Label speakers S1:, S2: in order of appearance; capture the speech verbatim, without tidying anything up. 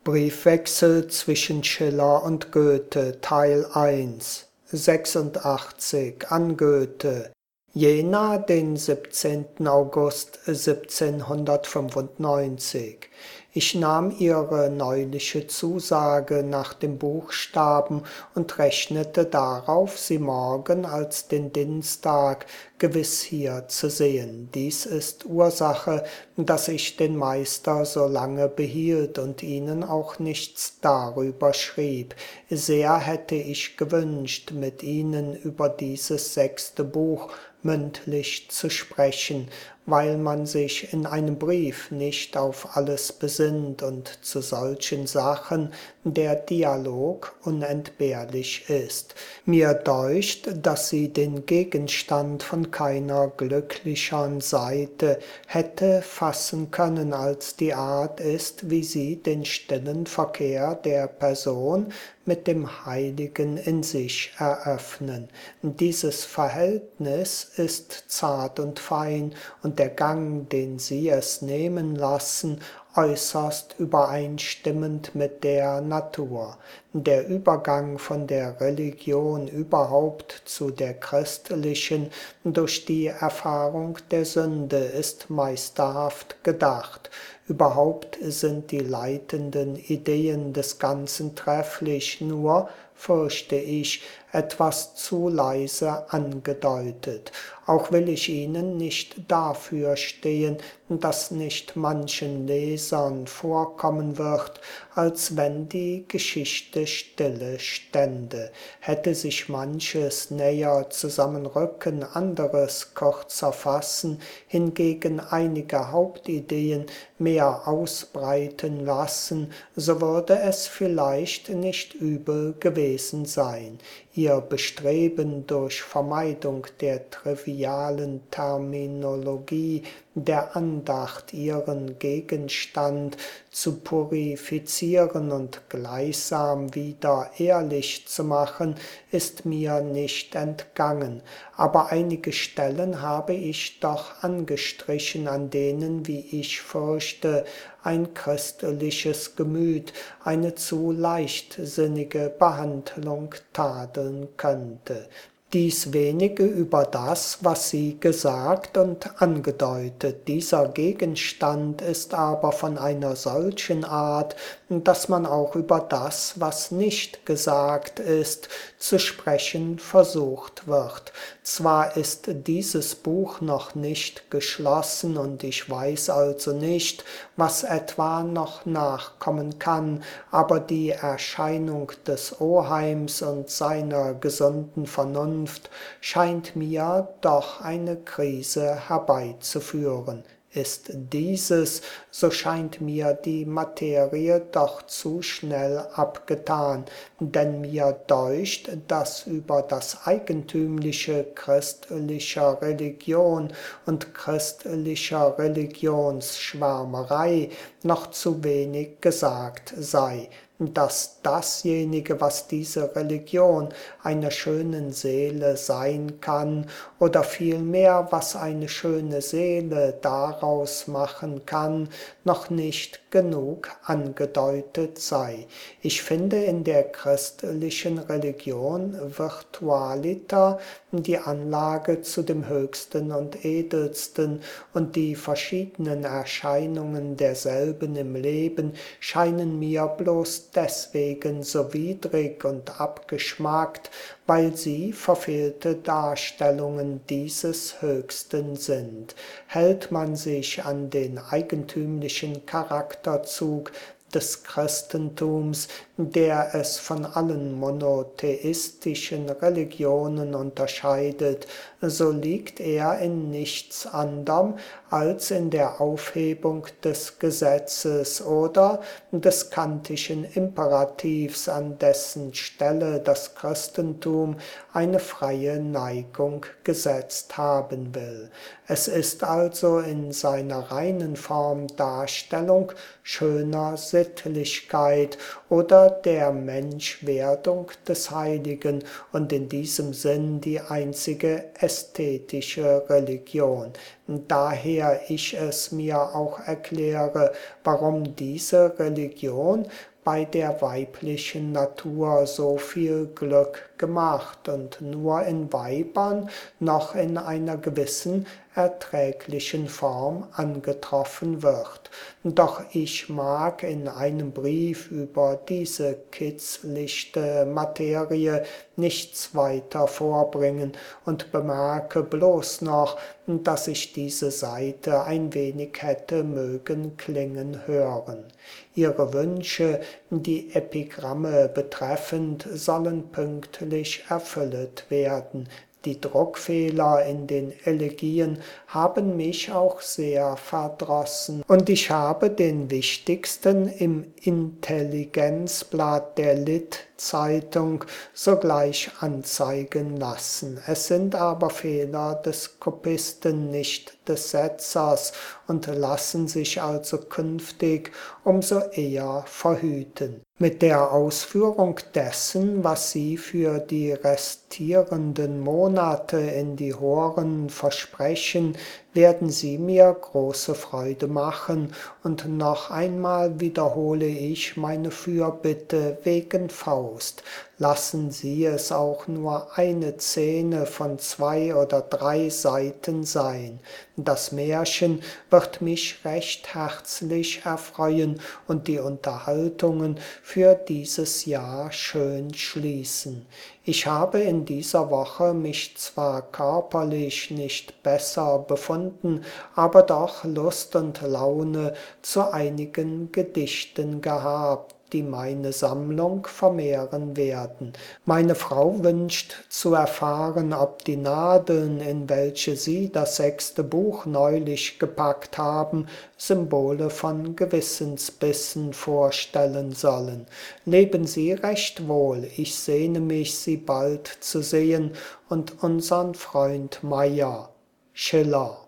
S1: Briefwechsel zwischen Schiller und Goethe, Teil eins, sechsundachtzig, an Goethe, Jena, den siebzehnten August siebzehnhundertfünfundneunzig. Ich nahm Ihre neuliche Zusage nach dem Buchstaben und rechnete darauf, Sie morgen als den Dienstag gewiss hier zu sehen. Dies ist Ursache, dass ich den Meister so lange behielt und Ihnen auch nichts darüber schrieb. Sehr hätte ich gewünscht, mit Ihnen über dieses sechste Buch mündlich zu sprechen, weil man sich in einem Brief nicht auf alles besinnt und zu solchen Sachen der Dialog unentbehrlich ist. Mir deucht, dass sie den Gegenstand von keiner glücklichern Seite hätte fassen können, als die Art ist, wie sie den stillen Verkehr der Person mit dem Heiligen in sich eröffnen. Dieses Verhältnis ist zart und fein, und der Gang, den Sie es nehmen lassen, äußerst übereinstimmend mit der Natur. Der Übergang von der Religion überhaupt zu der christlichen durch die Erfahrung der Sünde ist meisterhaft gedacht. Überhaupt sind die leitenden Ideen des Ganzen trefflich, nur fürchte ich, etwas zu leise angedeutet. Auch will ich Ihnen nicht dafür stehen, dass nicht manchen Lesern vorkommen wird, als wenn die Geschichte stille stände. Hätte sich manches näher zusammenrücken, anderes kürzer fassen, hingegen einige Hauptideen mehr ausbreiten lassen, so würde es vielleicht nicht übel gewesen sein. Ihr Bestreben, durch Vermeidung der trivialen Terminologie der Andacht ihren Gegenstand zu purifizieren und gleichsam wieder ehrlich zu machen, ist mir nicht entgangen, aber einige Stellen habe ich doch angestrichen, an denen, wie ich fürchte, ein christliches Gemüt eine zu leichtsinnige Behandlung tadeln könnte. Dies wenige über das, was Sie gesagt und angedeutet. Dieser Gegenstand ist aber von einer solchen Art, dass man auch über das, was nicht gesagt ist, zu sprechen versucht wird. Zwar ist dieses Buch noch nicht geschlossen und ich weiß also nicht, was etwa noch nachkommen kann, aber die Erscheinung des Oheims und seiner gesunden Vernunft scheint mir doch eine Krise herbeizuführen. Ist dieses, so scheint mir die Materie doch zu schnell abgetan, denn mir deucht, dass über das Eigentümliche christlicher Religion und christlicher Religionsschwärmerei noch zu wenig gesagt sei, dass dasjenige, was diese Religion einer schönen Seele sein kann, oder vielmehr, was eine schöne Seele daraus machen kann, noch nicht genug angedeutet sei. Ich finde in der christlichen Religion Virtualiter die Anlage zu dem Höchsten und Edelsten, und die verschiedenen Erscheinungen derselben im Leben scheinen mir bloß deswegen so widrig und abgeschmackt, weil sie verfehlte Darstellungen dieses Höchsten sind. Hält man sich an den eigentümlichen Charakterzug des Christentums, der es von allen monotheistischen Religionen unterscheidet, so liegt er in nichts anderem als in der Aufhebung des Gesetzes oder des kantischen Imperativs, an dessen Stelle das Christentum eine freie Neigung gesetzt haben will. Es ist also in seiner reinen Form Darstellung schöner Sittlichkeit oder der Menschwerdung des Heiligen und in diesem Sinn die einzige ästhetische Religion. Daher ich es mir auch erkläre, warum diese Religion bei der weiblichen Natur so viel Glück gemacht und nur in Weibern noch in einer gewissen erträglichen Form angetroffen wird. Doch ich mag in einem Brief über diese kitzlichte Materie nichts weiter vorbringen und bemerke bloß noch, dass ich diese Seite ein wenig hätte mögen klingen hören. Ihre Wünsche, die Epigramme betreffend, sollen pünktlich erfüllet werden. Die Druckfehler in den Elegien haben mich auch sehr verdrossen, und ich habe den wichtigsten im Intelligenzblatt der Lit-Zeitung sogleich anzeigen lassen. Es sind aber Fehler des Kopisten, nicht des Setzers, und lassen sich also künftig umso eher verhüten. Mit der Ausführung dessen, was Sie für die restierenden Monate in die Horen versprechen, werden Sie mir große Freude machen, und noch einmal wiederhole ich meine Fürbitte wegen Faust. Lassen Sie es auch nur eine Szene von zwei oder drei Seiten sein. Das Märchen wird mich recht herzlich erfreuen und die Unterhaltungen für dieses Jahr schön schließen. Ich habe in dieser Woche mich zwar körperlich nicht besser befunden, aber doch Lust und Laune zu einigen Gedichten gehabt, die meine Sammlung vermehren werden. Meine Frau wünscht zu erfahren, ob die Nadeln, in welche Sie das sechste Buch neulich gepackt haben, Symbole von Gewissensbissen vorstellen sollen. Leben Sie recht wohl, ich sehne mich, Sie bald zu sehen, und unsern Freund Meyer. Schiller.